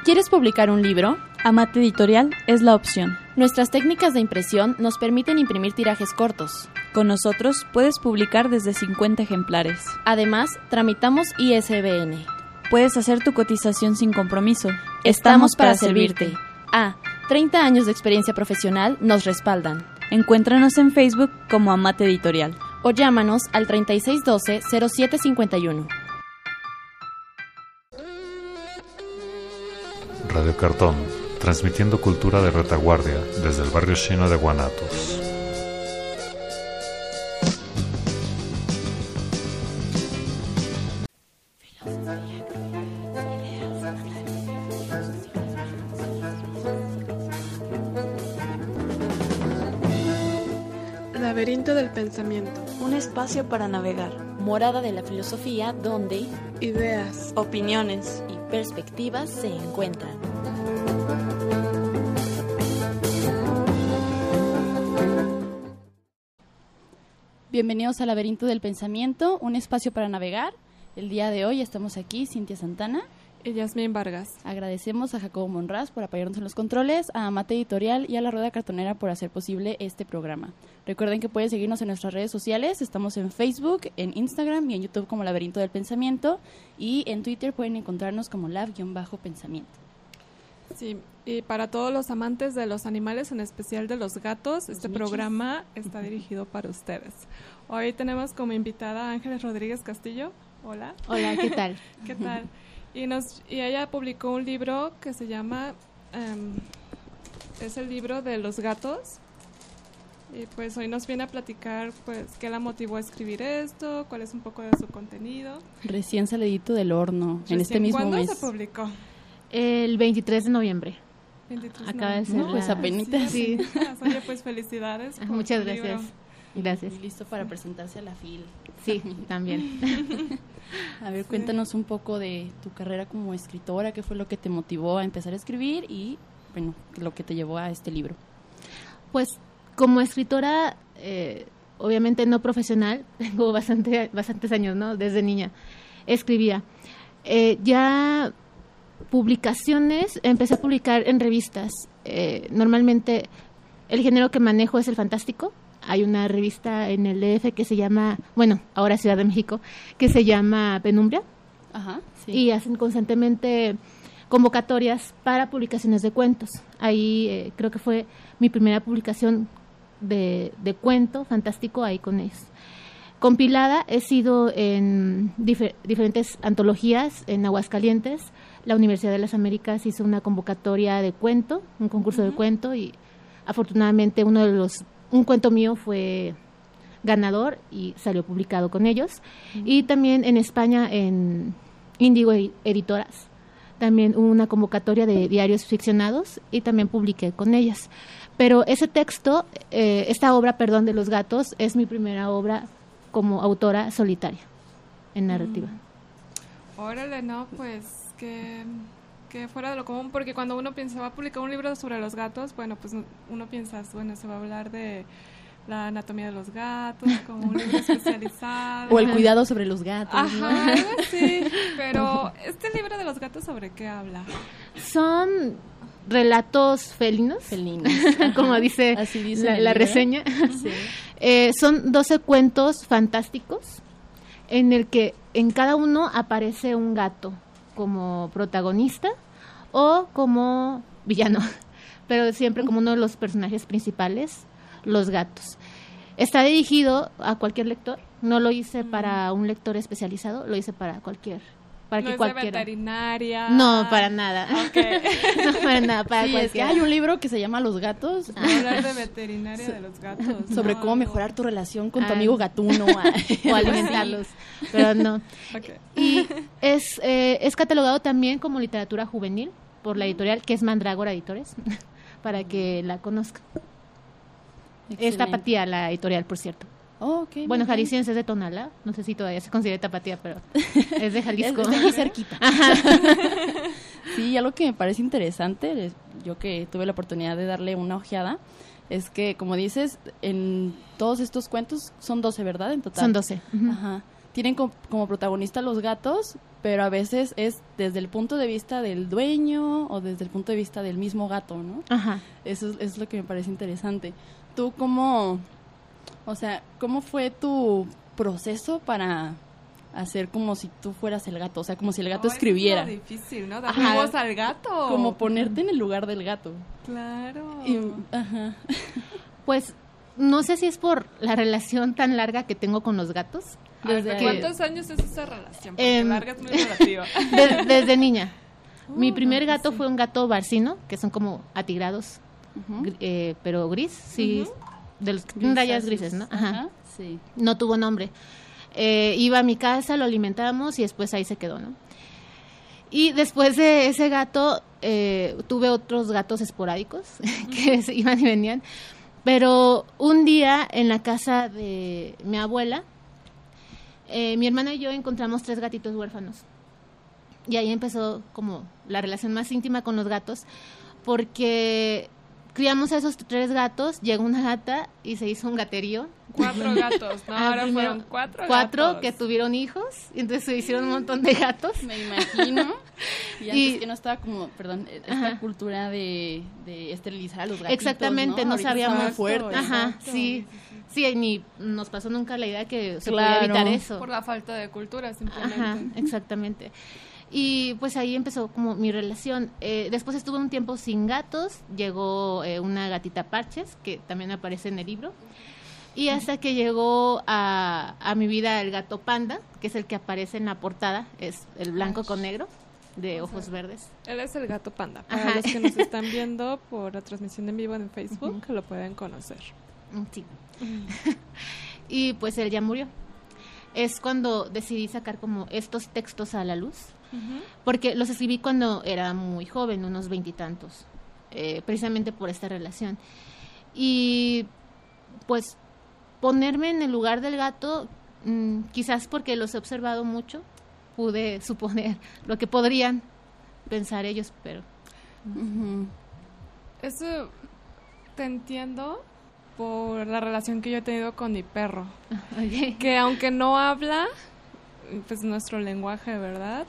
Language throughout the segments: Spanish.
¿Quieres publicar un libro? Amate Editorial es la opción. Nuestras técnicas de impresión nos permiten imprimir tirajes cortos. Con nosotros puedes publicar desde 50 ejemplares. Además, tramitamos ISBN. Puedes hacer tu cotización sin compromiso. Estamos para servirte. 30 años de experiencia profesional nos respaldan. Encuéntranos en Facebook como Amate Editorial. O llámanos al 3612-0751. Radio Cartón, transmitiendo cultura de retaguardia desde el barrio chino de Guanatos. Laberinto del pensamiento. Un espacio para navegar. Morada de la filosofía donde Ideas, opiniones y perspectivas se encuentran. Bienvenidos al Laberinto del Pensamiento, un espacio para navegar. El día de hoy estamos aquí, Cintia Santana y Yasmín Vargas. Agradecemos a Jacobo Monraz por apoyarnos en los controles, a Amate Editorial y a La Rueda Cartonera por hacer posible este programa. Recuerden que pueden seguirnos en nuestras redes sociales, estamos en Facebook, en Instagram y en YouTube como Laberinto del Pensamiento, y en Twitter pueden encontrarnos como Lab-Pensamiento. Sí, y para todos los amantes de los animales, en especial de los gatos, este programa está dirigido para ustedes. Hoy tenemos como invitada a Ángeles Rodríguez Castillo. Hola. Hola, ¿qué tal? ¿Qué tal? Y ella publicó un libro que se llama, es el libro de los gatos. Y pues hoy nos viene a platicar pues qué la motivó a escribir esto, cuál es un poco de su contenido. Recién salidito del horno, en este mismo mes. ¿Cuándo se publicó? El 23 de noviembre. 23 Acaba de ser. No, pues apenitas. Sí. Oye, pues felicidades. Por Muchas tu gracias. libro. Gracias. Y listo para presentarse a la FIL. Sí, también. A ver, cuéntanos un poco de tu carrera como escritora, qué fue lo que te motivó a empezar a escribir y, bueno, lo que te llevó a este libro. Pues como escritora, obviamente no profesional, tengo bastantes años, ¿no? Desde niña escribía. Ya publicaciones, empecé a publicar en revistas. Normalmente el género que manejo es el fantástico. Hay una revista en el DF que se llama, bueno, ahora Ciudad de México, que se llama Penumbra. Ajá, sí. Y hacen constantemente convocatorias para publicaciones de cuentos. Ahí creo que fue mi primera publicación de cuento fantástico ahí con ellos. Compilada, he sido en diferentes antologías en Aguascalientes. La Universidad de las Américas hizo una convocatoria de cuento, un concurso de cuento, y afortunadamente un cuento mío fue ganador y salió publicado con ellos. Y también en España, en Índigo Editoras, también hubo una convocatoria de diarios ficcionados y también publiqué con ellas. Pero ese texto, esta obra, de los gatos, es mi primera obra como autora solitaria en narrativa. Órale, no, pues que fuera de lo común, porque cuando uno piensa, va a publicar un libro sobre los gatos, bueno, pues uno piensa, bueno, se va a hablar de la anatomía de los gatos, como un libro especializado. O el cuidado sobre los gatos. Ajá, algo así. Pero, ¿este libro de los gatos sobre qué habla? Son relatos felinos, como dice la reseña. Sí. Son 12 cuentos fantásticos en el que en cada uno aparece un gato como protagonista o como villano, pero siempre como uno de los personajes principales, los gatos. Está dirigido a cualquier lector, no lo hice para un lector especializado, lo hice para cualquiera. No es de veterinaria. No, para nada. Okay. No, para nada, para sí, cualquiera. Es que hay un libro que se llama Los gatos. Hablar de veterinaria de los gatos. Sobre cómo mejorar tu relación con tu amigo gatuno. O alimentarlos. Pero no. Okay. Y es catalogado también como literatura juvenil por la editorial, que es Mandrágora Editores, para que la conozcan. Excelente. Es Tapatía la editorial, por cierto. Oh, okay, bueno, Jalisciense es de Tonalá, no sé si todavía se considera Tapatía, pero es de Jalisco. Es de aquí cerquita. Sí, algo que me parece interesante, yo que tuve la oportunidad de darle una ojeada, es que, como dices, en todos estos cuentos son 12, ¿verdad? En total. Son 12. Uh-huh. Ajá. Tienen como protagonista los gatos, pero a veces es desde el punto de vista del dueño o desde el punto de vista del mismo gato, ¿no? Ajá. Eso es lo que me parece interesante. ¿Tú cómo fue tu proceso para hacer como si tú fueras el gato? O sea, como si el gato escribiera. Es difícil, ¿no? Dar voz al gato. Como ponerte en el lugar del gato. Claro. Ajá. Pues no sé si es por la relación tan larga que tengo con los gatos. ¿Cuántos años es esa relación? Porque larga es muy relativa. Desde niña. Mi primer gato fue un gato barcino, que son como atigrados, pero gris, sí, de los que tienen rayas grises, ¿no? Ajá. Sí. No tuvo nombre. Iba a mi casa, lo alimentábamos y después ahí se quedó, ¿no? Y después de ese gato, tuve otros gatos esporádicos que iban y venían. Pero un día en la casa de mi abuela, mi hermana y yo encontramos 3 gatitos huérfanos. Y ahí empezó como la relación más íntima con los gatos, porque criamos a esos 3 gatos, llegó una gata y se hizo un gaterío. 4 gatos, ¿no? Ahora fueron 4 gatos. Que tuvieron hijos, y entonces se hicieron un montón de gatos. Me imagino. Y antes que no estaba como, esta cultura de esterilizar a los gatitos, exactamente, no sabíamos. Muy fuerte. Ajá, sí. Sí, ni nos pasó nunca la idea que se podía evitar eso. Por la falta de cultura, simplemente. Ajá, exactamente. Y pues ahí empezó como mi relación. Después estuve un tiempo sin gatos, llegó una gatita Parches, que también aparece en el libro. Y hasta que llegó a mi vida el gato Panda, que es el que aparece en la portada, es el blanco con negro, de ojos verdes. Él es el gato Panda, para los que nos están viendo por la transmisión en vivo en Facebook, que lo pueden conocer. Sí. Y pues él ya murió. Es cuando decidí sacar como estos textos a la luz, porque los escribí cuando era muy joven, unos 20 y tantos, precisamente por esta relación. Y pues ponerme en el lugar del gato, quizás porque los he observado mucho, pude suponer lo que podrían pensar ellos, pero... Eso te entiendo por la relación que yo he tenido con mi perro. Okay. Que aunque no habla, pues nuestro lenguaje, ¿verdad?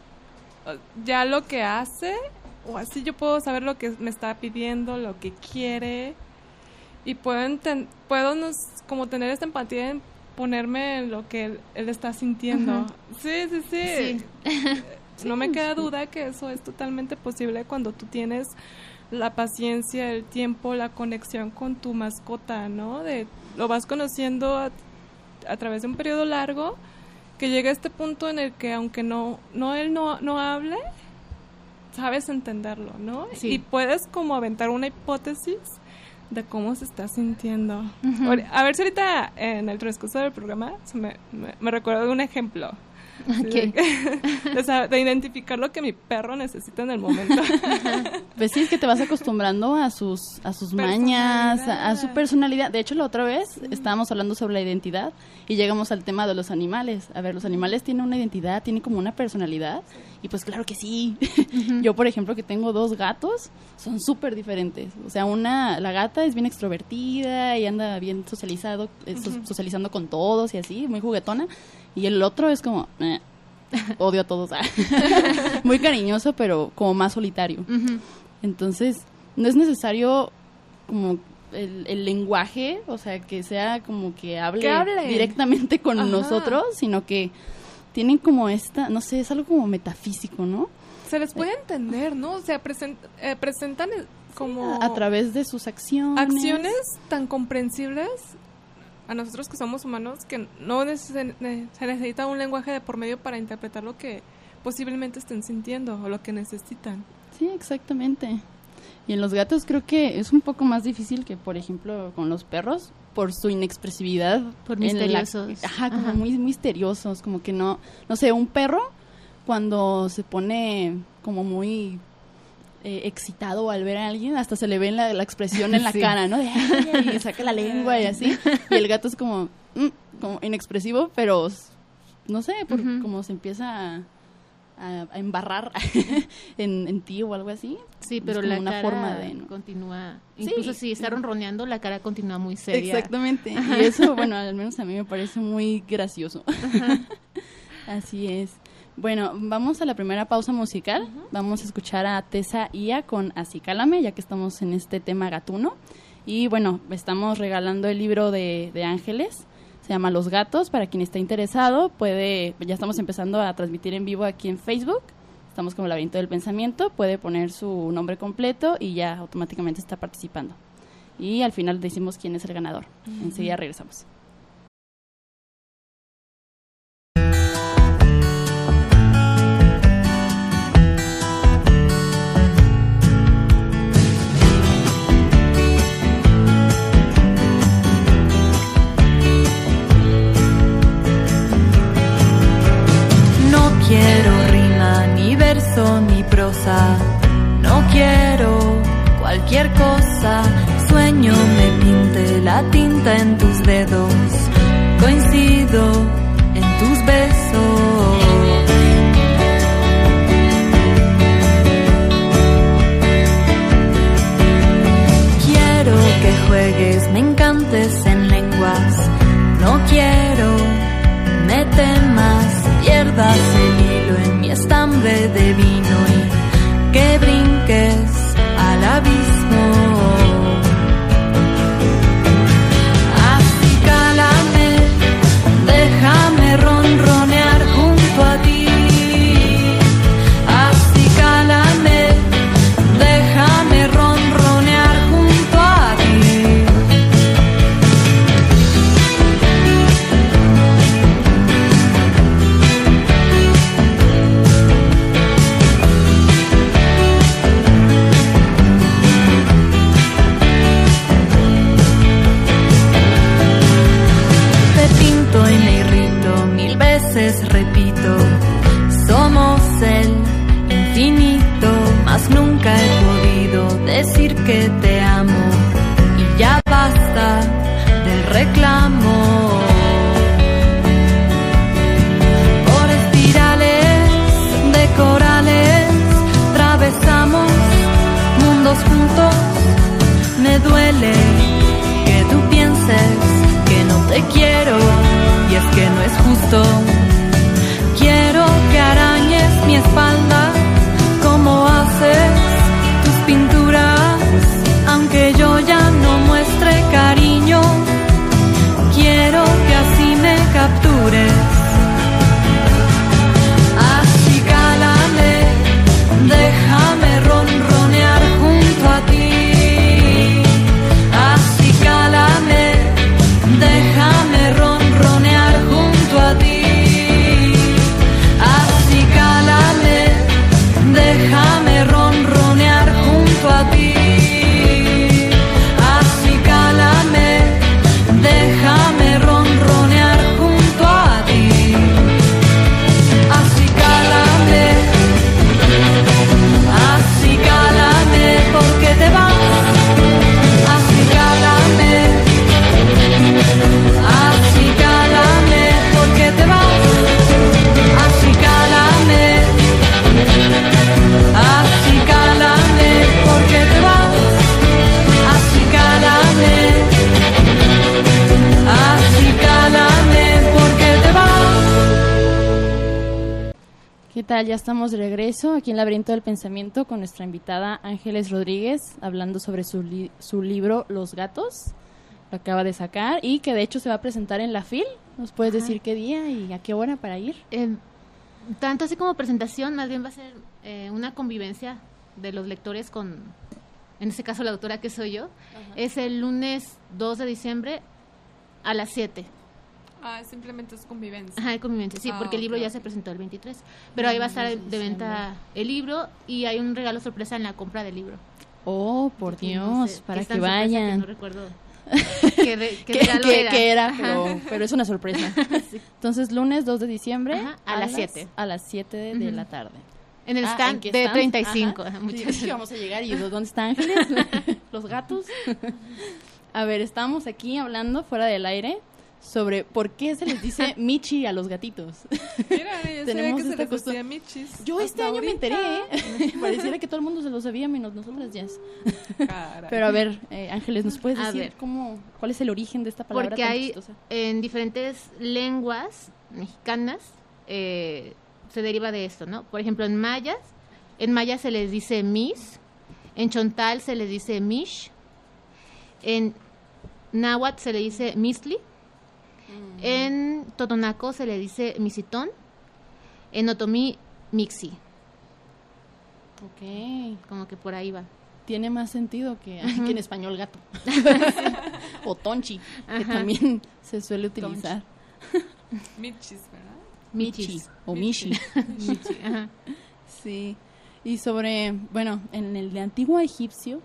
Ya lo que hace, o así yo puedo saber lo que me está pidiendo, lo que quiere, y puedo como tener esta empatía en ponerme en lo que él está sintiendo. Sí. No me queda duda que eso es totalmente posible cuando tú tienes la paciencia, el tiempo, la conexión con tu mascota, ¿no? Lo vas conociendo a través de un periodo largo, que llega a este punto en el que aunque él no hable, sabes entenderlo, ¿no? Sí. Y puedes como aventar una hipótesis de cómo se está sintiendo. A ver si ahorita en el transcurso del programa me recuerdo de un ejemplo. Okay. De identificar lo que mi perro necesita en el momento. Pues sí, es que te vas acostumbrando a sus mañas, a su personalidad. De hecho, la otra vez estábamos hablando sobre la identidad y llegamos al tema de los animales. A ver, los animales tienen una identidad, tienen como una personalidad, y pues claro que sí. Yo, por ejemplo, que tengo 2 gatos, son súper diferentes. O sea, la gata es bien extrovertida y anda bien socializando con todos y así, muy juguetona. Y el otro es como, odio a todos. Muy cariñoso, pero como más solitario. Entonces, no es necesario como el lenguaje, o sea, que sea como que hable directamente con nosotros, sino que tienen como no sé, es algo como metafísico, ¿no? Se les puede entender, ¿no? O sea, presentan como... a través de sus acciones. Acciones tan comprensibles a nosotros que somos humanos, que no se necesita un lenguaje de por medio para interpretar lo que posiblemente estén sintiendo o lo que necesitan. Sí, exactamente. Y en los gatos creo que es un poco más difícil que, por ejemplo, con los perros, por su inexpresividad. Por misteriosos. Como muy misteriosos, como que no sé, un perro cuando se pone como muy excitado al ver a alguien, hasta se le ve la expresión en la cara, ¿no? Y saca la lengua y así. Y el gato es como inexpresivo, pero no sé, como se empieza a embarrar en ti o algo así. Sí, pero la cara forma de, ¿no? Continúa, incluso si está ronroneando, la cara continúa muy seria. Exactamente. Y eso, bueno, al menos a mí me parece muy gracioso. Así es. Bueno, vamos a la primera pausa musical. Vamos a escuchar a Tessa Ia con Acicálame, ya que estamos en este tema gatuno. Y bueno, estamos regalando el libro de Ángeles, se llama Los Gatos. Para quien esté interesado, ya estamos empezando a transmitir en vivo aquí en Facebook. Estamos como Laberinto del Pensamiento, puede poner su nombre completo y ya automáticamente está participando. Y al final decimos quién es el ganador. Enseguida regresamos. Ni prosa, no quiero cualquier cosa. Sueño me pinte la tinta en tus dedos, coincido en tus besos. Quiero que juegues, me encantes en lenguas. No quiero, me temas, pierdas el hilo en mi estambre de vino y que brinques al abismo. Acicálame, déjame ronronear junto a ti. Acicálame, déjame ronronear junto a ti. Repito, somos el infinito, mas nunca he podido decir que te amo y ya basta del reclamo. Por espirales de corales atravesamos mundos juntos. Me duele que tú pienses que no te quiero y es que no es justo. Quiero que arañes mi espalda como haces tus pinturas, aunque yo ya no muestre cariño. Quiero que así me captures. Acicálame, déjame ronronear junto a ti. Acicálame, déjame ronronear junto a ti. Déjame ronronear junto a ti. Acicálame, déjame ronronear junto a ti. Acicálame, acicálame, porque te vas. Acicálame, acicálame, porque te vas. Acicálame, acicálame, porque te vas. Acicálame, acicálame, porque te vas. ¿Qué tal? Ya estamos de regreso aquí en Laberinto del Pensamiento con nuestra invitada Ángeles Rodríguez, hablando sobre su libro Los Gatos. Lo acaba de sacar y que de hecho se va a presentar en la FIL. ¿Nos puedes decir qué día y a qué hora para ir? Tanto así como presentación, más bien va a ser una convivencia de los lectores con, en este caso la autora que soy yo. Ajá. Es el lunes 2 de diciembre a las 7. Simplemente es convivencia. Ajá, convivencia, sí, porque el libro ya se presentó el 23. Pero ahí va a estar de venta el libro y hay un regalo sorpresa en la compra del libro. Oh, por Dios, no sé, para que vayan. Que no recuerdo qué era, pero es una sorpresa. Sí. Entonces, lunes 2 de diciembre a las 7. A las 7 de la tarde. En el stand de 35. Sí, vamos a llegar y ¿dónde está Ángeles? Los gatos. A ver, estamos aquí hablando fuera del aire sobre por qué se les dice Michi a los gatitos. Mira, yo tenemos sabía que esta se les decía Michis. Yo este año me enteré, pareciera que todo el mundo se lo sabía menos nosotras ya. Pero a ver, Ángeles, ¿nos puedes decir cuál es el origen de esta palabra? Porque tan hay chistosa? En diferentes lenguas mexicanas se deriva de esto, ¿no? Por ejemplo, en maya se les dice mis, en chontal se les dice mish, en náhuatl se le dice misli, en totonaco se le dice misitón, en otomí mixi. Ok. Como que por ahí va. Tiene más sentido que en español gato. O tonchi, que también se suele utilizar. Michis, ¿verdad? Michi o mishi. Michi, ajá. Sí. Y sobre, bueno, en el de antiguo Egipto,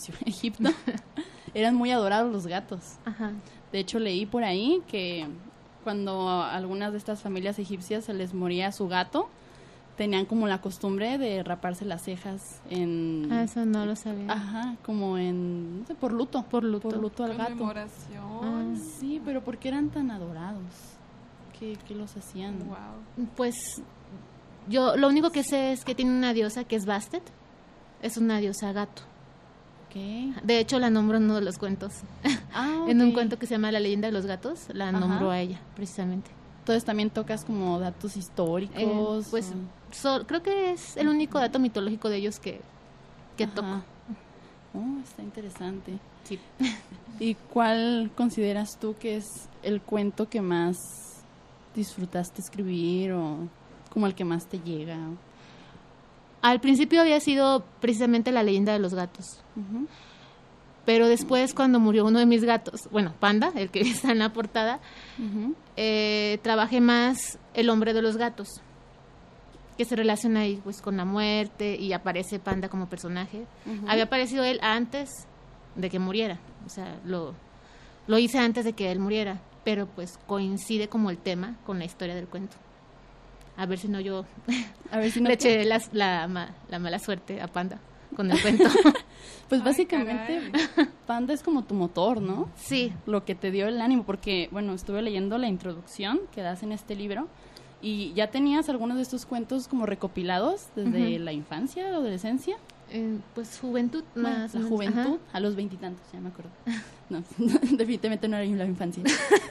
eran muy adorados los gatos. Ajá. De hecho, leí por ahí que cuando a algunas de estas familias egipcias se les moría su gato, tenían como la costumbre de raparse las cejas en... Eso no lo sabía. Ajá, como en... no sé, por luto. Por luto al gato. Conmemoración. Sí, pero ¿por qué eran tan adorados? ¿Qué los hacían? Wow. Pues yo lo único que sé es que tiene una diosa que es Bastet. Es una diosa gato. Okay. De hecho, la nombro en uno de los cuentos. En un cuento que se llama La leyenda de los gatos, la nombró a ella, precisamente. Entonces también tocas como datos históricos. Pues creo que es el único dato mitológico de ellos que toco. Oh, está interesante. Sí. ¿Y cuál consideras tú que es el cuento que más disfrutaste escribir o como el que más te llega? Al principio había sido precisamente La leyenda de los gatos. Uh-huh. Pero después, cuando murió uno de mis gatos, bueno, Panda, el que está en la portada, Uh-huh. Trabajé más El hombre de los gatos, que se relaciona ahí pues con la muerte y aparece Panda como personaje. Uh-huh. Había aparecido él antes de que muriera, o sea, lo hice antes de que él muriera, pero pues coincide como el tema con la historia del cuento. A ver si no yo le eché la mala suerte a Panda con el cuento. Pues Ay, básicamente Panda es como tu motor, ¿no? Sí. Lo que te dio el ánimo, porque, bueno, estuve leyendo la introducción que das en este libro y ya tenías algunos de estos cuentos como recopilados desde Uh-huh. la infancia, la adolescencia. Pues juventud más. La juventud, a los 20 y tantos, ya me acuerdo. No, definitivamente no era la infancia.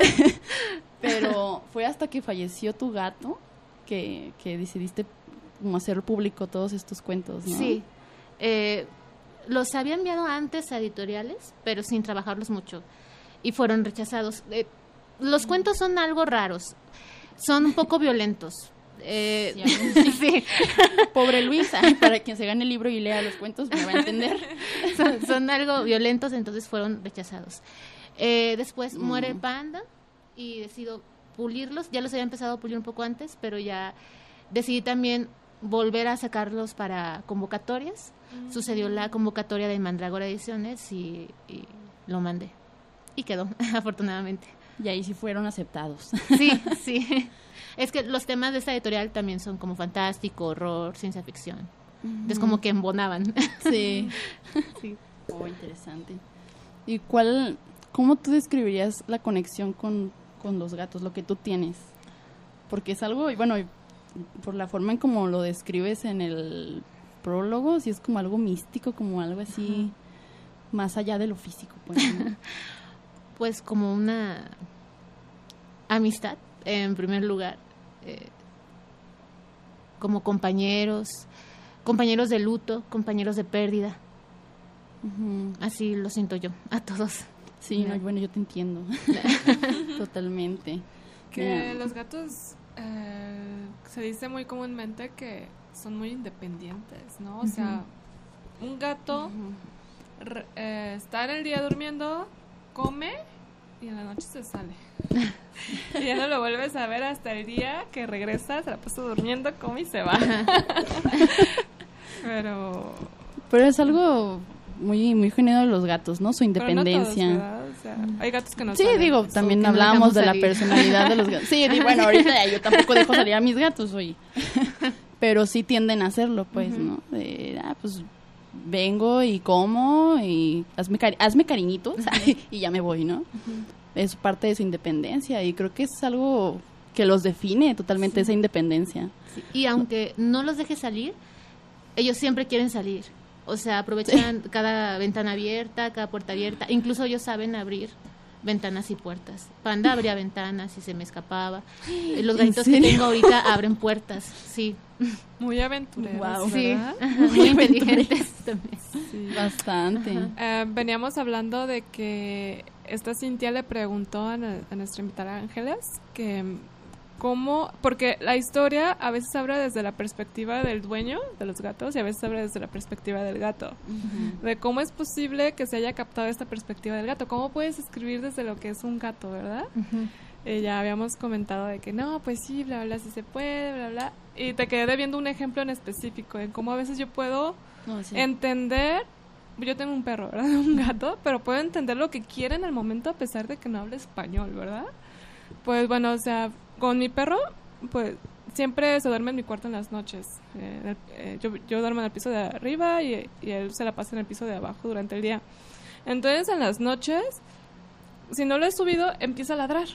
Pero fue hasta que falleció tu gato que decidiste como hacer público todos estos cuentos, ¿no? Sí. Los había enviado antes a editoriales, pero sin trabajarlos mucho. Y fueron rechazados. Los cuentos son algo raros. Son un poco violentos. Sí. Pobre Luisa, para quien se gane el libro y lea los cuentos me va a entender. Son algo violentos, entonces fueron rechazados. Después muere Panda y decido pulirlos. Ya los había empezado a pulir un poco antes, pero ya decidí también volver a sacarlos para convocatorias. Sucedió la convocatoria de Mandrágora Ediciones y lo mandé. Y quedó, afortunadamente. Y ahí sí fueron aceptados. Sí. Es que los temas de esta editorial también son como fantástico, horror, ciencia ficción. Es como que embonaban. Sí. Sí. Oh, interesante. ¿Y cómo tú describirías la conexión con los gatos, lo que tú tienes? Porque es algo, y bueno, por la forma en como lo describes en el prólogo, sí es como algo místico, como algo así, más allá de lo físico, pues, ¿no? Pues como una amistad, en primer lugar, como compañeros de luto, compañeros de pérdida. Uh-huh. Así lo siento yo, a todos. Sí, no, bueno, yo te entiendo. Totalmente. Que los gatos se dice muy comúnmente que son muy independientes, ¿no? O sea, un gato está en el día durmiendo, come y en la noche se sale. Y ya no lo vuelves a ver hasta el día que regresa, se la pasa durmiendo, come y se va. Pero es algo muy muy genuino de los gatos, ¿no? Su independencia. No todos, o sea, hay gatos que no sí, salen. digo, también hablábamos de la personalidad de los gatos. Sí, bueno, ahorita yo tampoco dejo salir a mis gatos, oye. Pero sí tienden a hacerlo, pues, ¿no? Pues vengo y como y hazme cariñitos y ya me voy, ¿no? Es parte de su independencia y creo que es algo que los define totalmente, esa independencia. Sí. Y aunque no los dejes salir, ellos siempre quieren salir. O sea, aprovechan cada ventana abierta, cada puerta abierta. Incluso ellos saben abrir ventanas y puertas. Panda abría ventanas y se me escapaba. Los gatitos que tengo ahorita abren puertas, sí. Muy aventureros, Wow. Sí, ¿verdad? muy inteligentes también. Sí. Bastante. Veníamos hablando de que esta Cintia le preguntó a nuestra invitada Ángeles que cómo, porque la historia a veces habla desde la perspectiva del dueño de los gatos y a veces habla desde la perspectiva del gato. De cómo es posible que se haya captado esta perspectiva del gato. ¿Cómo puedes escribir desde lo que es un gato, verdad? Ya habíamos comentado de que no, pues sí, bla, bla, sí se puede, bla, bla. Y te quedé debiendo un ejemplo en específico en cómo a veces yo puedo entender. Yo tengo un perro, ¿verdad? Un gato, pero puedo entender lo que quiere en el momento a pesar de que no hable español, ¿verdad? Pues bueno, o sea, con mi perro, pues siempre se duerme en mi cuarto en las noches. Yo duermo en el piso de arriba y él se la pasa en el piso de abajo durante el día. Entonces, en las noches, si no lo he subido, empieza a ladrar.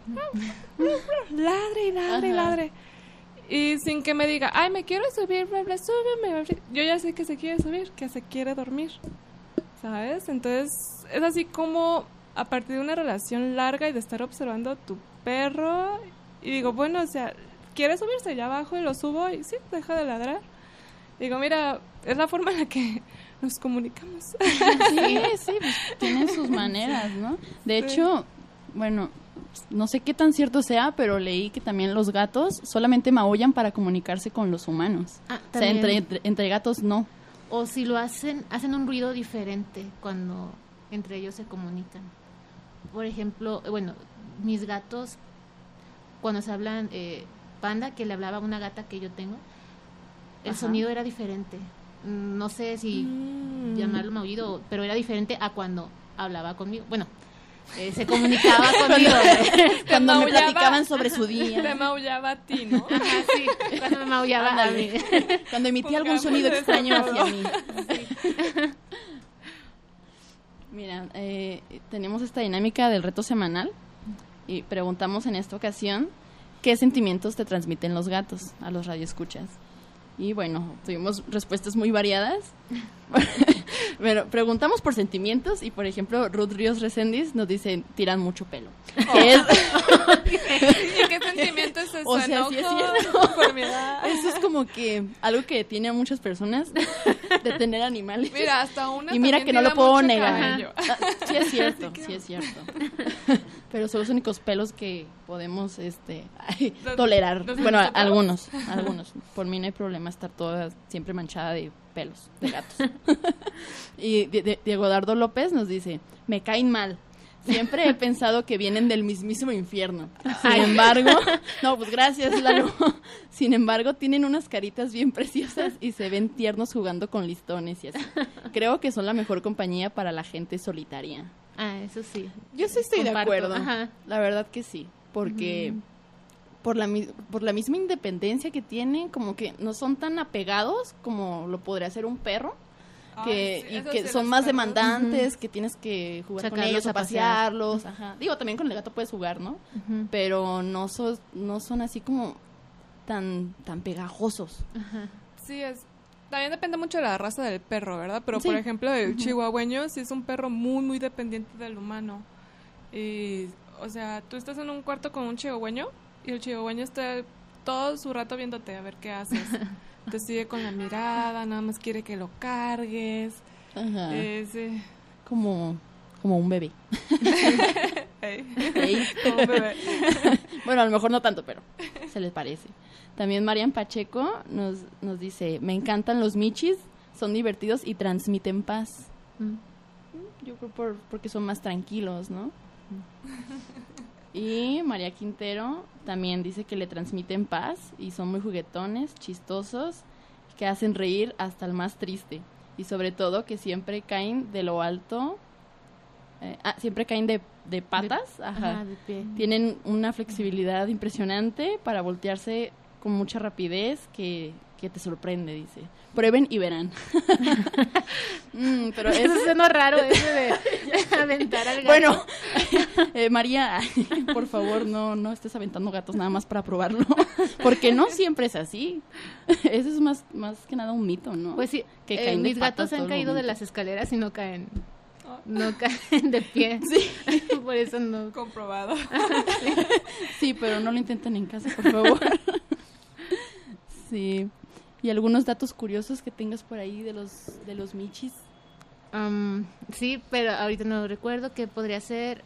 Ladre y ladre y ladre. Y sin que me diga, ay, me quiero subir, bla, bla, súbeme. Yo ya sé que se quiere subir, que se quiere dormir, ¿sabes? Entonces, es así como a partir de una relación larga y de estar observando a tu perro, y digo, bueno, o sea, quiere subirse, ya abajo y lo subo y sí, deja de ladrar. Digo, mira, es la forma en la que nos comunicamos. Sí, pues, tienen sus maneras, ¿no? De hecho, bueno, no sé qué tan cierto sea, pero leí que también los gatos solamente maullan para comunicarse con los humanos. O sea, entre gatos no. O si lo hacen un ruido diferente cuando entre ellos se comunican. Por ejemplo, bueno, mis gatos, cuando se hablan, Panda, que le hablaba a una gata que yo tengo, el sonido era diferente. No sé si llamarlo maullido, pero era diferente a cuando hablaba conmigo. Bueno, se comunicaba conmigo. Cuando me platicaban sobre su día. Te maullaba a ti, ¿no? Sí, cuando me maullaba a mí. Cuando emitía algún sonido extraño hacia mí. Mira, tenemos esta dinámica del reto semanal y preguntamos en esta ocasión qué sentimientos te transmiten los gatos a los radioescuchas. Y bueno, tuvimos respuestas muy variadas. Bueno, preguntamos por sentimientos y, por ejemplo, Ruth Ríos Reséndiz nos dice, tiran mucho pelo. ¿Y qué sentimiento es eso? O sea, ¿Enojo? sí es cierto. ¿Conformidad? Eso es como que algo que detiene a muchas personas de tener animales. Mira, hasta una y mira también que no lo tira puedo mucho negar. cabello. Sí es cierto, sí es cierto. Pero son los únicos pelos que podemos tolerar. Bueno, algunos. Por mí no hay problema estar toda siempre manchada de pelos de gatos. Y Diego Dardo López nos dice, me caen mal. Siempre he pensado que vienen del mismísimo infierno. Sin embargo, no, pues gracias, Lalo. Sin embargo, tienen unas caritas bien preciosas y se ven tiernos jugando con listones y así. Creo que son la mejor compañía para la gente solitaria. Ah, eso sí. Yo sí estoy Comparto. de acuerdo. Ajá. La verdad que sí, porque por la misma independencia que tienen, como que no son tan apegados como lo podría ser un perro. Que son más demandantes, que tienes que jugar con ellos o pasearlos. Ajá. Digo, también con el gato puedes jugar, ¿no? Pero no son así como tan pegajosos. Sí, también depende mucho de la raza del perro, ¿verdad? Pero, por ejemplo, el chihuahueño sí es un perro muy, muy dependiente del humano. Y, o sea, tú estás en un cuarto con un chihuahueño y el chihuahueño está todo su rato viéndote a ver qué haces. Te sigue con la mirada, nada más quiere que lo cargues. Ajá. Sí. Como un bebé. Ey. Como un bebé. Bueno, a lo mejor no tanto, pero se les parece. También Marian Pacheco nos dice, me encantan los michis, son divertidos y transmiten paz. Yo creo porque son más tranquilos, ¿no? Y María Quintero también dice que le transmiten paz y son muy juguetones, chistosos, que hacen reír hasta el más triste. Y sobre todo que siempre caen de lo alto, siempre caen de patas, de pie. Tienen una flexibilidad impresionante para voltearse con mucha rapidez que te sorprende, dice. Prueben y verán. Pero eso suena raro, eso de aventar al gato. Bueno, María, por favor, no estés aventando gatos nada más para probarlo, porque no siempre es así. Eso es más que nada un mito, ¿no? Pues sí, que caen mis de patas gatos han todo el caído de momento. las escaleras y no caen no caen de pie. Sí. Por eso no. Comprobado. Sí, pero no lo intenten en casa, por favor. Sí. ¿Y algunos datos curiosos que tengas por ahí de los michis? Sí, pero ahorita no recuerdo. Que podría ser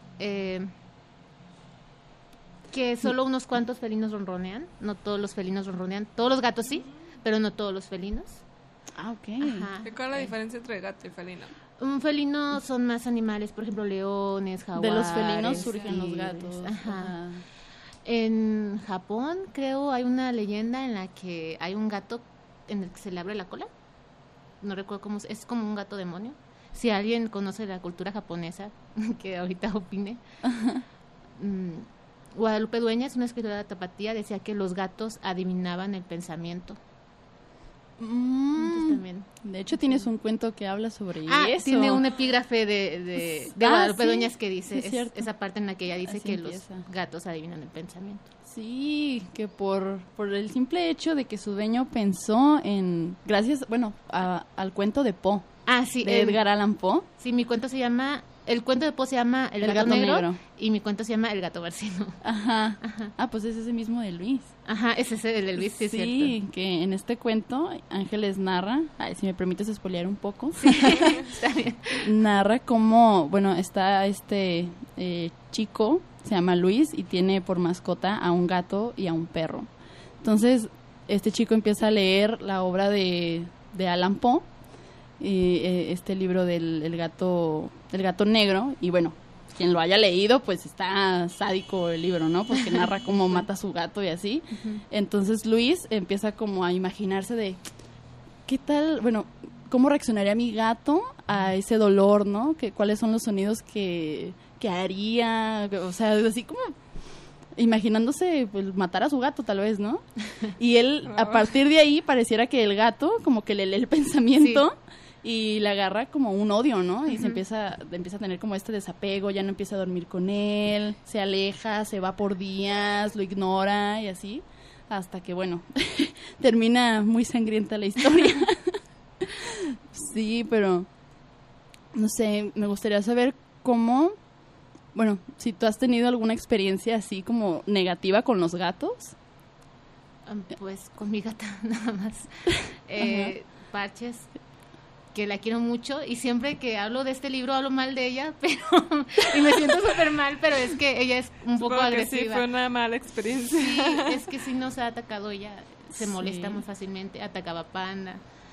que solo unos cuantos felinos ronronean. No todos los felinos ronronean. Todos los gatos sí, pero no todos los felinos. Ah, ok. Ajá. ¿Cuál es la diferencia entre gato y felino? Un felino son más animales, por ejemplo, leones, jaguares. De los felinos surgen los tigres. gatos. Ajá. En Japón, creo, hay una leyenda en la que hay un gato en el que se le abre la cola. No recuerdo cómo es como un gato demonio. Si alguien conoce la cultura japonesa, que ahorita opine. Guadalupe Dueñas, una escritora tapatía, decía que los gatos adivinaban el pensamiento. Entonces, también. De hecho, tienes un cuento que habla sobre eso. Tiene un epígrafe de Guadalupe Dueñas que dice sí, esa parte en la que ella dice así que empieza. los gatos adivinan el pensamiento. Sí, que por el simple hecho de que su dueño pensó en, gracias, bueno, al cuento de Poe, Sí, de Edgar Allan Poe. Sí, el cuento de Poe se llama El gato negro y mi cuento se llama El gato barcino. Ajá. Pues es ese mismo de Luis. Ajá, ese es el de Luis, sí, es cierto. Sí, que en este cuento Ángeles narra, si me permites spoilear un poco, Está bien. narra cómo, bueno, está este chico, se llama Luis y tiene por mascota a un gato y a un perro. Entonces, este chico empieza a leer la obra de Allan Poe, este libro del gato negro, y bueno, quien lo haya leído, pues está sádico el libro, ¿no? Porque narra cómo mata a su gato y así. Entonces Luis empieza como a imaginarse de, ¿qué tal? Bueno, ¿cómo reaccionaría mi gato a ese dolor, ¿no? ¿Cuáles son los sonidos que haría? O sea, así como imaginándose pues, matar a su gato tal vez, ¿no? Y él, a partir de ahí, pareciera que el gato como que le lee el pensamiento. Sí. Y le agarra como un odio, ¿no? Y se empieza a tener como este desapego, ya no empieza a dormir con él, se aleja, se va por días, lo ignora y así, hasta que, bueno, termina muy sangrienta la historia. Sí, pero, no sé, me gustaría saber cómo, bueno, si tú has tenido alguna experiencia así como negativa con los gatos. Pues con mi gata nada más. Parches, que la quiero mucho y siempre que hablo de este libro hablo mal de ella, pero y me siento súper mal, pero es que ella es un poco agresiva. Sí, fue una mala experiencia. Sí, es que sí nos ha atacado ella, se molesta muy fácilmente, atacaba a Panda.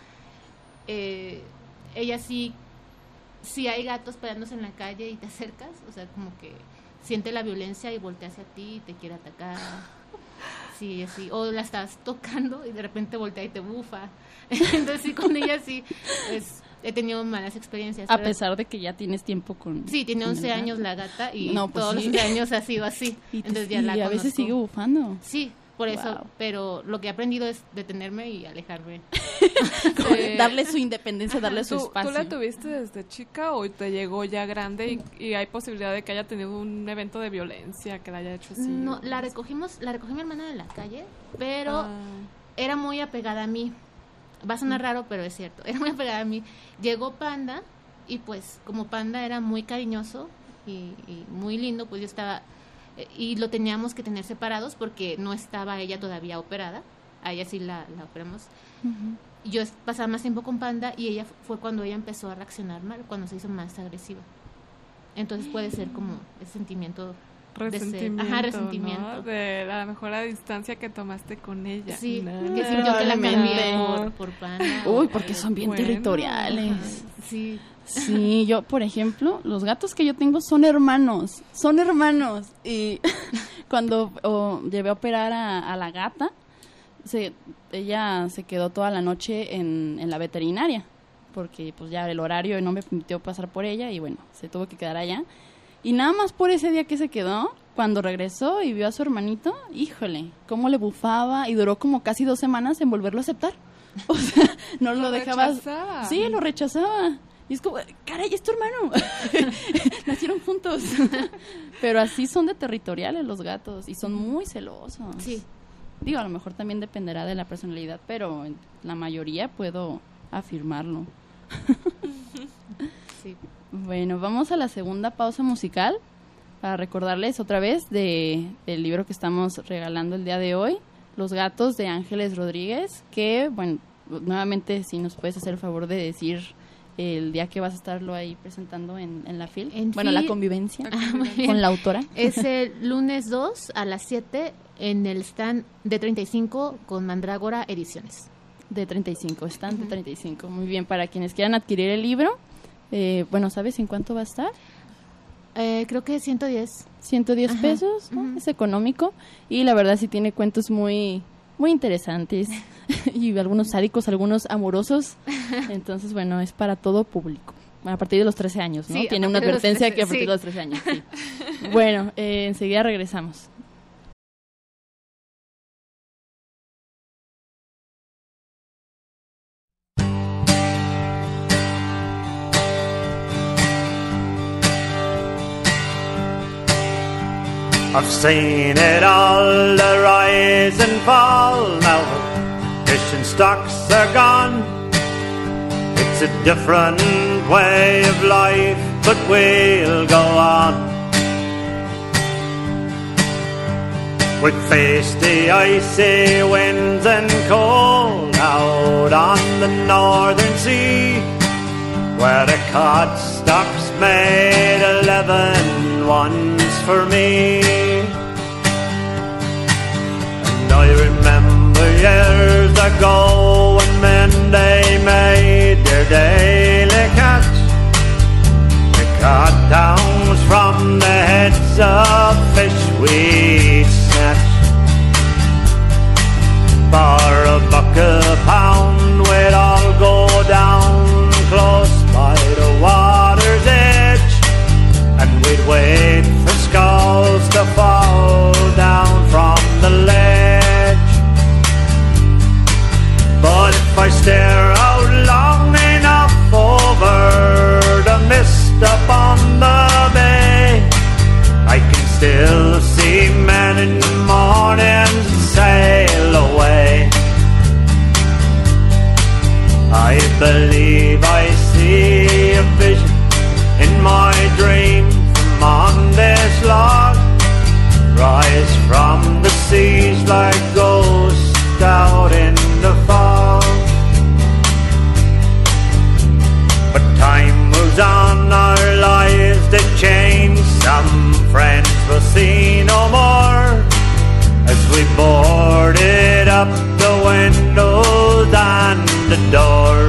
Ella sí, si hay gatos peleándose en la calle y te acercas, o sea, como que siente la violencia y voltea hacia ti y te quiere atacar. Sí, así, o la estás tocando y de repente voltea y te bufa. Entonces sí, con ella sí, pues, he tenido malas experiencias. A pesar de que ya tienes tiempo con... Sí, tiene 11 años la gata y no, pues todos los años ha sido así. Entonces ya la conozco. A veces sigue bufando. Sí, por eso, pero lo que he aprendido es detenerme y alejarme. Darle su independencia, darle su espacio. ¿Tú la tuviste desde chica o te llegó ya grande y hay posibilidad de que haya tenido un evento de violencia que la haya hecho así? No, la recogí mi hermana de la calle, pero era muy apegada a mí. Va a sonar raro, pero es cierto. Era muy apegada a mí. Llegó Panda y pues como Panda era muy cariñoso y muy lindo, pues yo estaba... y lo teníamos que tener separados porque no estaba ella todavía operada. A ella sí la operamos. Yo pasaba más tiempo con Panda y ella fue cuando ella empezó a reaccionar mal, cuando se hizo más agresiva. Entonces puede ser como el sentimiento... resentimiento, resentimiento. ¿no? De la mejor a distancia que tomaste con ella. Sí, que sintió que la cambié por Panda. Uy, porque son bien territoriales. Sí. Sí, yo, por ejemplo, los gatos que yo tengo son hermanos. Y cuando llevé a operar a la gata, ella se quedó toda la noche en la veterinaria, porque pues ya el horario no me permitió pasar por ella y bueno, se tuvo que quedar allá. Y nada más por ese día que se quedó, cuando regresó y vio a su hermanito, híjole, cómo le bufaba y duró como casi 2 semanas en volverlo a aceptar. O sea, no lo dejaba. Rechazaba. Sí, lo rechazaba. Y es como, caray, es tu hermano. Nacieron juntos. Pero así son de territoriales los gatos y son muy celosos. Sí. Digo, a lo mejor también dependerá de la personalidad, pero en la mayoría puedo afirmarlo. Sí. Bueno, vamos a la segunda pausa musical para recordarles otra vez del libro que estamos regalando el día de hoy, Los gatos de Ángeles Rodríguez, que, bueno, nuevamente si nos puedes hacer el favor de decir el día que vas a estarlo ahí presentando en la FIL. La convivencia con la autora. Es el lunes 2 a las 7 en el stand de 35 con Mandrágora Ediciones. De 35, stand de 35. Muy bien, para quienes quieran adquirir el libro, ¿sabes en cuánto va a estar? Creo que 110. 110 pesos, ¿no? Es económico y la verdad sí tiene cuentos muy, muy interesantes y algunos sádicos, algunos amorosos. Entonces, bueno, es para todo público. A partir de los 13 años, ¿no? Sí, tiene una advertencia que a partir de los 13 años. Sí. Bueno, enseguida regresamos. I've seen it all, the rise and fall. Now the fishing stocks are gone. It's a different way of life, but we'll go on. We face the icy winds and cold out on the northern sea, where the cod stocks made 11 ones for me. And I remember years ago when men they made their daily catch, the cod downs from the heads of fish we'd snatch. For a buck a pound we'd all go down close by the water's edge, and we'd wait for skulls to fall down from the ledge. But if I stare out long enough over the mist upon the bay, I can still see men in the mornings sail away. I believe I see a vision in my dream from on this log, rise from the seas like ghosts out in the fog. But time moves on, our lives they change. Some friends we'll see no more, as we boarded up the windows and the doors.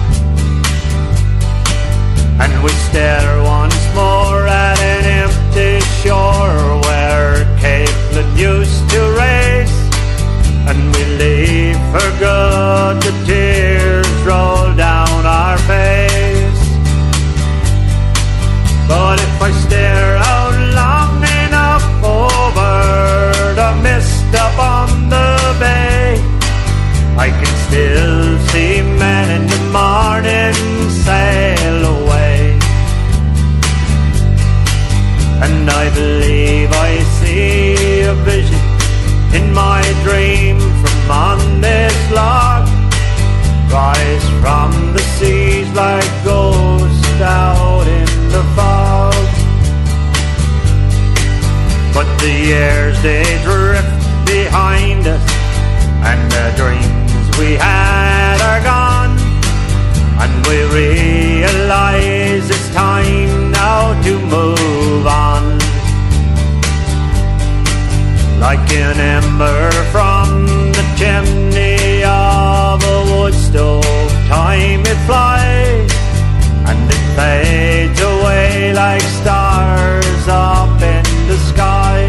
And we stare once more at an empty shore where Caitlin used to race, and we leave for good, the tears roll down our face. But if I stare out long enough over the mist up on the bay, I can still see men in the morning sail away. And I believe I see a vision in my dream from on this log, rise from the seas like ghosts out in the fog. But the years they drift behind us, and the dreams we had are gone, and we realize it's time now to move on. Like an ember from the chimney of a wood stove, time it flies, and it fades away like stars up in the sky.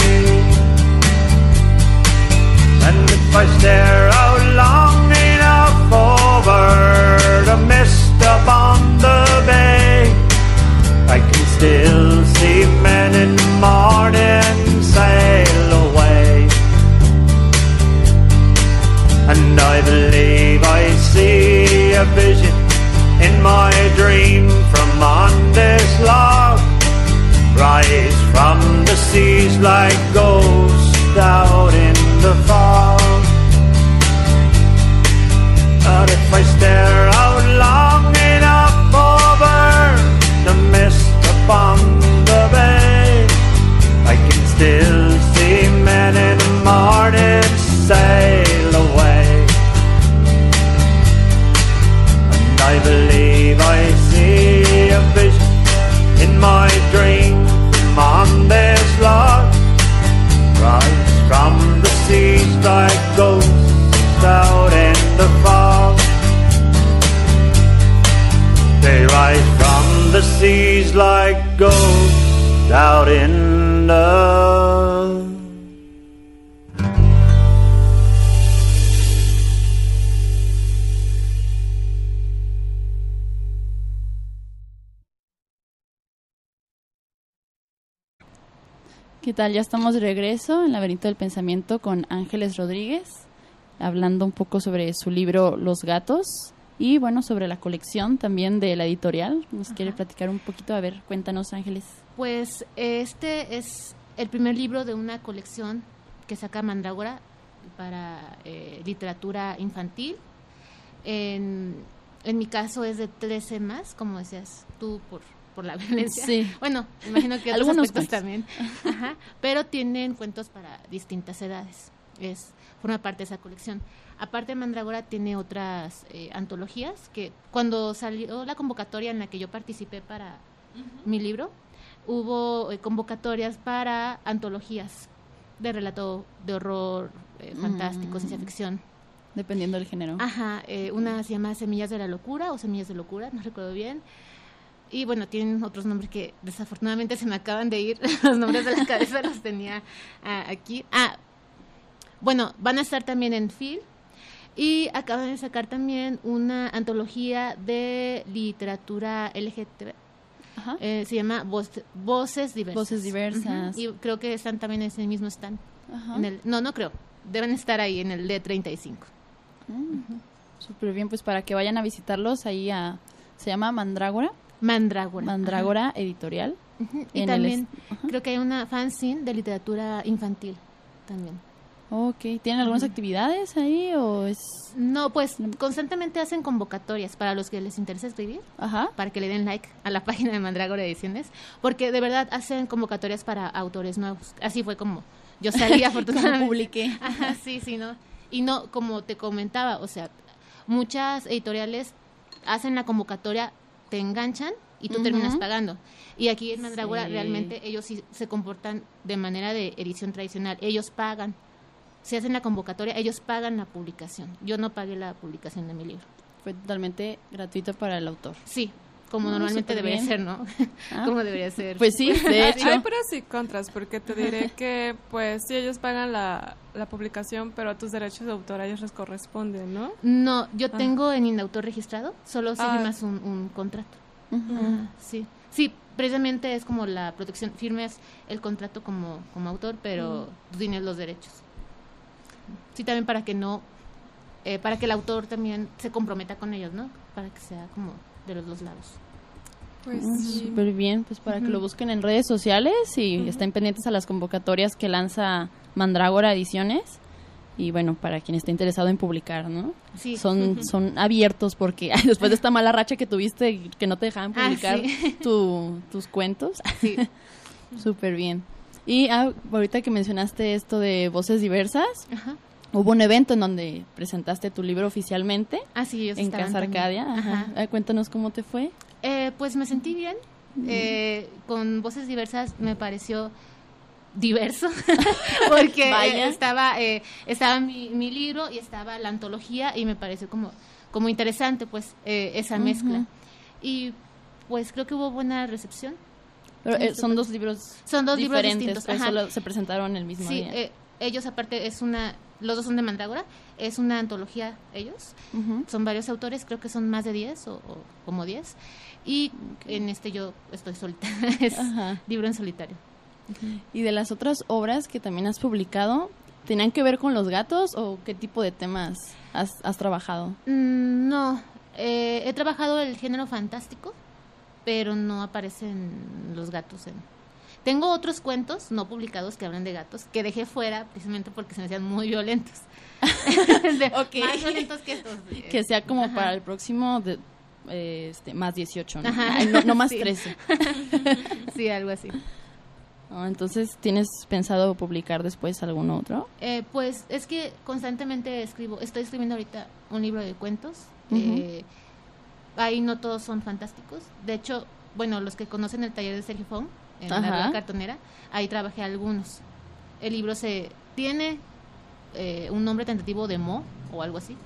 And if I stare out long enough over the mist upon the bay, I can still see men in the morning sail away. And I believe I see a vision in my dream from on this log, rise from the seas like ghosts out in the fog. But if I stare out long enough over the mist I believe I see a vision in my dream on this log. Rise from the seas like ghosts out in the fog. They rise from the seas like ghosts out in the... ¿Qué tal? Ya estamos de regreso en Laberinto del Pensamiento con Ángeles Rodríguez, hablando un poco sobre su libro Los Gatos y, bueno, sobre la colección también de la editorial. ¿Nos quiere platicar un poquito? A ver, cuéntanos, Ángeles. Pues este es el primer libro de una colección que saca Mandrágora para literatura infantil. En mi caso es de 13 más, como decías tú, por la violencia. Sí. Bueno, imagino que otros Algunos aspectos cuentos también. Ajá. Pero tienen cuentos para distintas edades. Forma parte de esa colección. Aparte, Mandrágora tiene otras antologías que cuando salió la convocatoria en la que yo participé para mi libro, hubo convocatorias para antologías de relato de horror, fantástico, ciencia ficción. Dependiendo del género. Ajá, una se llama Semillas de la Locura o Semillas de Locura, no recuerdo bien. Y bueno, tienen otros nombres que desafortunadamente se me acaban de ir. Los nombres de la cabeza los tenía aquí. Bueno, van a estar también en FIL. Y acaban de sacar también una antología de literatura LGTB. Ajá. Se llama Voces Diversas. Voces Diversas. Y creo que están también en ese mismo stand. Ajá. No creo. Deben estar ahí en el D35. Súper bien, pues para que vayan a visitarlos ahí se llama Mandrágora. Mandrágora. Editorial. Y también creo que hay una fanzine de literatura infantil también. Ok, ¿tienen algunas actividades ahí o es...? No, pues constantemente hacen convocatorias para los que les interesa escribir, para que le den like a la página de Mandrágora Ediciones, porque de verdad hacen convocatorias para autores nuevos. Así fue como yo salí afortunadamente. Como publiqué. Ajá, sí, ¿no? Y no, como te comentaba, o sea, muchas editoriales hacen la convocatoria, te enganchan y tú terminas pagando. Y aquí en Mandrágora realmente ellos sí se comportan de manera de edición tradicional. Ellos pagan. Si hacen la convocatoria, ellos pagan la publicación. Yo no pagué la publicación de mi libro. Fue totalmente gratuito para el autor. Sí, como normalmente debería ser, ¿no? Como debería ser. Pues sí, de hecho. Hay pros y contras, porque te diré que, pues, sí, ellos pagan la publicación, pero tus derechos de autor a ellos les corresponden, ¿no? No, yo tengo en Indautor registrado, solo si firmas un contrato. Sí, precisamente es como la protección, firmes el contrato como autor, pero tú tienes los derechos. Sí, también para que para que el autor también se comprometa con ellos, ¿no? Para que sea como de los dos lados. Pues súper bien, pues para que lo busquen en redes sociales y estén pendientes a las convocatorias que lanza Mandrágora Ediciones. Y bueno, para quien esté interesado en publicar, ¿no? Sí. Son abiertos porque después de esta mala racha que tuviste, que no te dejaban publicar tus cuentos. Sí. Súper bien. Y ahorita que mencionaste esto de Voces Diversas, hubo un evento en donde presentaste tu libro oficialmente. Sí, ellos en Casa Arcadia. Cuéntanos cómo te fue. Pues me sentí bien. Con Voces Diversas me pareció diverso porque estaba mi libro y estaba la antología y me pareció como interesante pues esa mezcla. Y pues creo que hubo buena recepción. Pero, son dos libros distintos, pero solo se presentaron el mismo día. Sí, ellos aparte los dos son de Mandrágora, es una antología ellos, son varios autores, creo que son más de 10 o como 10, y en yo estoy solita, es libro en solitario. ¿Y de las otras obras que también has publicado, tenían que ver con los gatos o qué tipo de temas has trabajado? No, he trabajado el género fantástico, pero no aparecen los gatos. Tengo otros cuentos no publicados que hablan de gatos, que dejé fuera precisamente porque se me hacían muy violentos. Más violentos que estos. Que sea como para el próximo más 18, ¿no? No más 13. Sí, algo así. Entonces, ¿tienes pensado publicar después algún otro? Pues es que constantemente estoy escribiendo ahorita un libro de cuentos. ahí no todos son fantásticos. De hecho, bueno, los que conocen el taller de Sergio Fong, en Ajá. la Rueda Cartonera, ahí trabajé algunos. El libro tiene un nombre tentativo de Mo o algo así.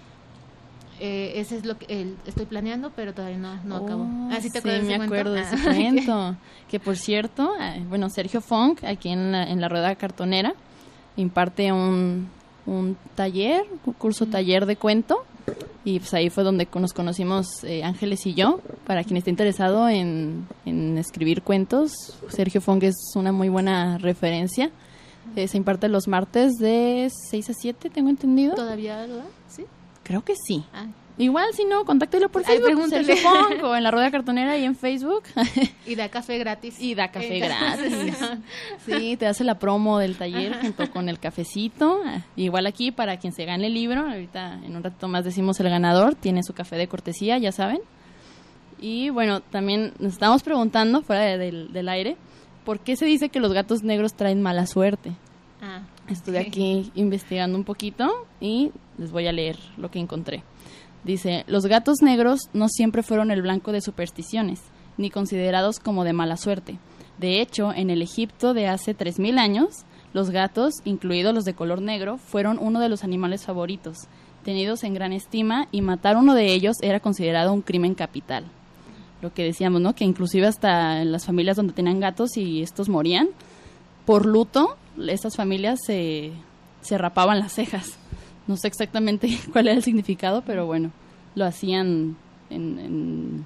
Ese es lo que estoy planeando, pero todavía no acabo. ¿Sí te acuerdas de ese acuerdo de ese cuento? cuento. Que por cierto, bueno, Sergio Fong, aquí en la Rueda Cartonera, imparte un taller, un curso taller de cuento, y pues ahí fue donde nos conocimos Ángeles y yo. Para quien esté interesado en escribir cuentos, Sergio Fong es una muy buena referencia. Se imparte los martes de 6 a 7, tengo entendido. ¿Todavía, verdad? ¿Sí? Creo que sí. Ah. Igual, si no, contáctelo por Ahí Facebook, pregúntale. Sergio Fong, o en la Rueda Cartonera y en Facebook. Y da café gratis. Y da café En gratis. Sí, te hace la promo del taller junto con el cafecito. Igual aquí, para quien se gane el libro, ahorita en un rato más decimos el ganador, tiene su café de cortesía, ya saben. Y bueno, también nos estábamos preguntando, fuera del aire, ¿por qué se dice que los gatos negros traen mala suerte? Estuve aquí investigando un poquito y les voy a leer lo que encontré. Dice, los gatos negros no siempre fueron el blanco de supersticiones, ni considerados como de mala suerte. De hecho, en el Egipto de hace 3000 años, los gatos, incluidos los de color negro, fueron uno de los animales favoritos, tenidos en gran estima, y matar uno de ellos era considerado un crimen capital. Lo que decíamos, ¿no? Que inclusive hasta en las familias donde tenían gatos y estos morían, por luto, estas familias se rapaban las cejas. No sé exactamente cuál era el significado, pero bueno, lo hacían en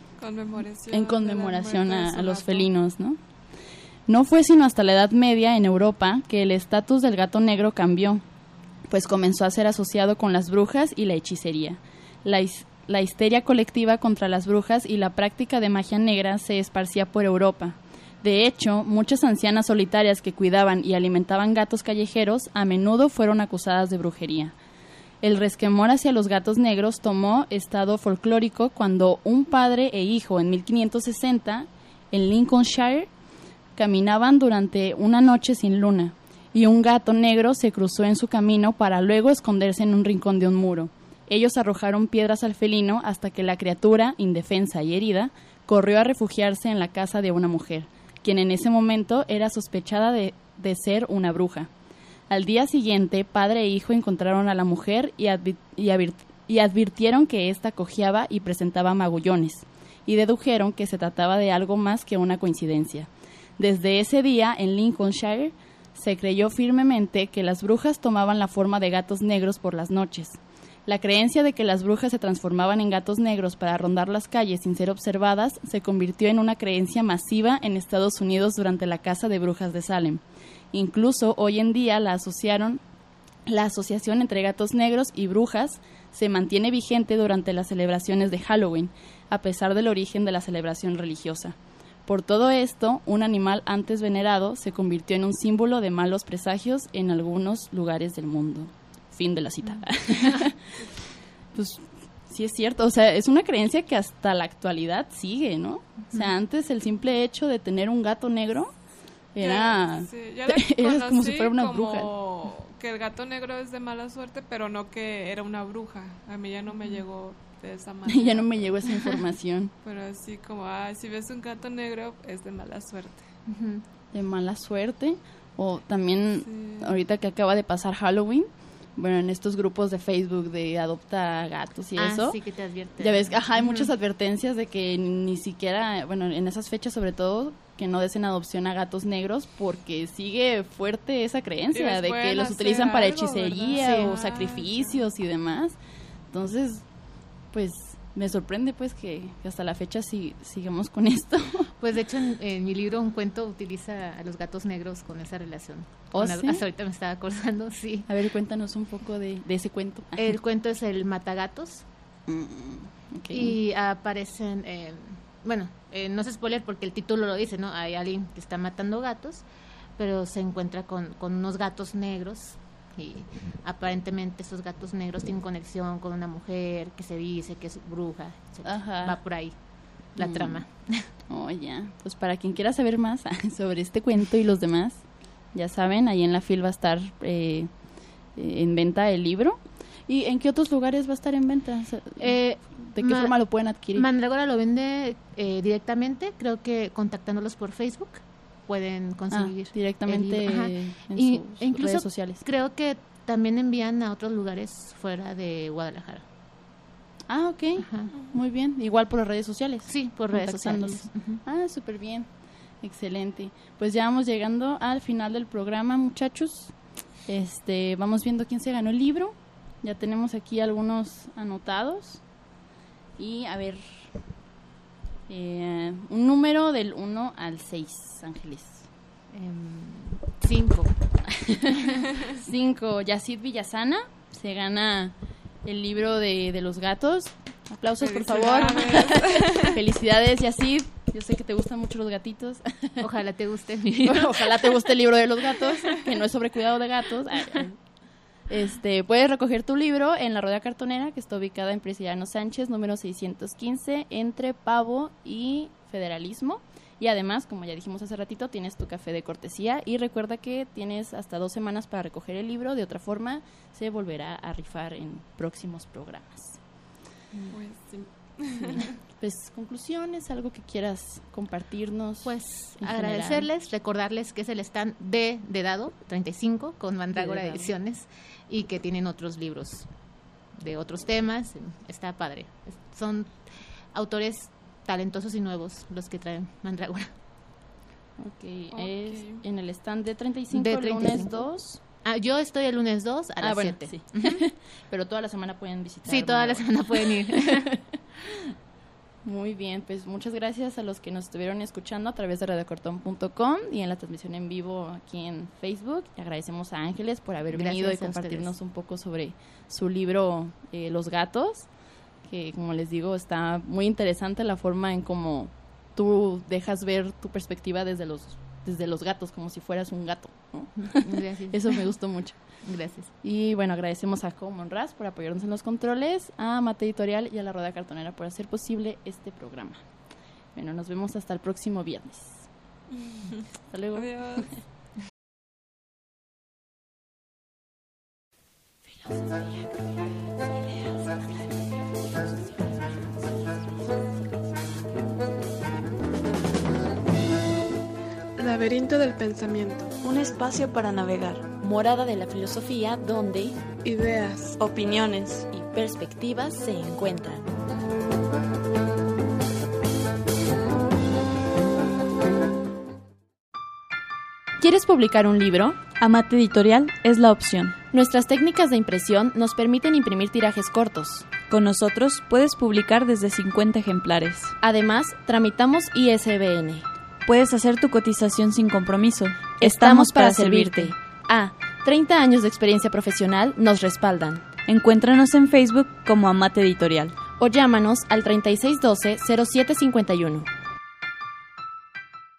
conmemoración a los felinos, ¿no? No fue sino hasta la Edad Media en Europa que el estatus del gato negro cambió, pues comenzó a ser asociado con las brujas y la hechicería. La histeria colectiva contra las brujas y la práctica de magia negra se esparcía por Europa. De hecho, muchas ancianas solitarias que cuidaban y alimentaban gatos callejeros a menudo fueron acusadas de brujería. El resquemor hacia los gatos negros tomó estado folclórico cuando un padre e hijo en 1560, en Lincolnshire, caminaban durante una noche sin luna, y un gato negro se cruzó en su camino para luego esconderse en un rincón de un muro. Ellos arrojaron piedras al felino hasta que la criatura, indefensa y herida, corrió a refugiarse en la casa de una mujer, quien en ese momento era sospechada de ser una bruja. Al día siguiente, padre e hijo encontraron a la mujer y advirtieron que ésta cojeaba y presentaba magullones, y dedujeron que se trataba de algo más que una coincidencia. Desde ese día, en Lincolnshire, se creyó firmemente que las brujas tomaban la forma de gatos negros por las noches. La creencia de que las brujas se transformaban en gatos negros para rondar las calles sin ser observadas se convirtió en una creencia masiva en Estados Unidos durante la caza de brujas de Salem. Incluso hoy en día la asociación entre gatos negros y brujas se mantiene vigente durante las celebraciones de Halloween, a pesar del origen de la celebración religiosa. Por todo esto, un animal antes venerado se convirtió en un símbolo de malos presagios en algunos lugares del mundo. Fin de la cita. Pues sí es cierto, o sea, es una creencia que hasta la actualidad sigue, ¿no? O sea, antes el simple hecho de tener un gato negro era, era como si fuera una bruja. Que el gato negro es de mala suerte, pero no que era una bruja. A mí ya no me llegó de esa manera. Ya no me llegó esa información. Pero así como, si ves un gato negro, es de mala suerte. De mala suerte. O también, ahorita que acaba de pasar Halloween, bueno, en estos grupos de Facebook de adopta gatos y eso. Sí, que te advierten. Ya ves, hay muchas advertencias de que ni siquiera, bueno, en esas fechas sobre todo, que no des en adopción a gatos negros porque sigue fuerte esa creencia de que los utilizan para hechicería o sacrificios y demás. Entonces, pues me sorprende pues que hasta la fecha sigamos con esto. Pues de hecho en mi libro un cuento utiliza a los gatos negros con esa relación. ¿Sí? Hasta ahorita me estaba acordando, sí. A ver, cuéntanos un poco de ese cuento. El cuento es el Matagatos. Okay. Y aparecen, bueno, no es spoiler porque el título lo dice, ¿no? Hay alguien que está matando gatos, pero se encuentra con unos gatos negros. Y aparentemente esos gatos negros tienen conexión con una mujer que se dice que es bruja. Va por ahí la trama. Oh, ya. Pues para quien quiera saber más sobre este cuento y los demás, ya saben, ahí en la FIL va a estar en venta el libro. ¿Y en qué otros lugares va a estar en venta? O sea, ¿de qué forma lo pueden adquirir? Mandrágora lo vende directamente, creo que contactándolos por Facebook pueden conseguir directamente en sus redes sociales. Creo que también envían a otros lugares fuera de Guadalajara. Ah, ok. Ajá. Muy bien. Igual por las redes sociales. Sí, por redes sociales. Ah, súper bien. Excelente. Pues ya vamos llegando al final del programa, muchachos. Vamos viendo quién se ganó el libro. Ya tenemos aquí algunos anotados. Y a ver, un número del 1 al 6, Ángeles. 5. 5. Yacid Villasana se gana el libro de los gatos. Aplausos, por favor. Felicidades, Yacid. Yo sé que te gustan mucho los gatitos. Ojalá te guste. Ojalá te guste el libro de los gatos, que no es sobre cuidado de gatos. Puedes recoger tu libro en la Rueda Cartonera, que está ubicada en Presidiano Sánchez, número 615, entre Pavo y Federalismo. Y además, como ya dijimos hace ratito, tienes tu café de cortesía. Y recuerda que tienes hasta 2 semanas para recoger el libro. De otra forma, se volverá a rifar en próximos programas. Pues sí. Pues, conclusiones, algo que quieras compartirnos. Pues agradecerles, recordarles que es el stand de Dado 35 con Mandrágora Ediciones y que tienen otros libros de otros temas. Está padre. Son autores talentosos y nuevos los que traen Mandrágora. Ok, es en el stand de 35, lunes 2. Yo estoy el lunes 2 a las 7. Sí. Pero toda la semana pueden visitar. Sí, toda la semana pueden ir. Muy bien, pues muchas gracias a los que nos estuvieron escuchando a través de radiocartón.com y en la transmisión en vivo aquí en Facebook. Agradecemos a Ángeles por haber venido y compartirnos un poco sobre su libro Los Gatos, que como les digo está muy interesante la forma en cómo tú dejas ver tu perspectiva desde los gatos, como si fueras un gato, ¿no? Gracias. Eso me gustó mucho. Gracias. Y bueno, agradecemos a Jacobo Monraz por apoyarnos en los controles, a Mate Editorial y a la Rueda Cartonera por hacer posible este programa. Bueno, nos vemos hasta el próximo viernes. Hasta luego. Adiós. Laberinto del pensamiento. Un espacio para navegar. Morada de la filosofía donde ideas, opiniones y perspectivas se encuentran. ¿Quieres publicar un libro? Amate Editorial es la opción. Nuestras técnicas de impresión nos permiten imprimir tirajes cortos. Con nosotros puedes publicar desde 50 ejemplares. Además, tramitamos ISBN. Puedes hacer tu cotización sin compromiso. Estamos para servirte. 30 años de experiencia profesional nos respaldan. Encuéntranos en Facebook como Amate Editorial. O llámanos al 3612-0751.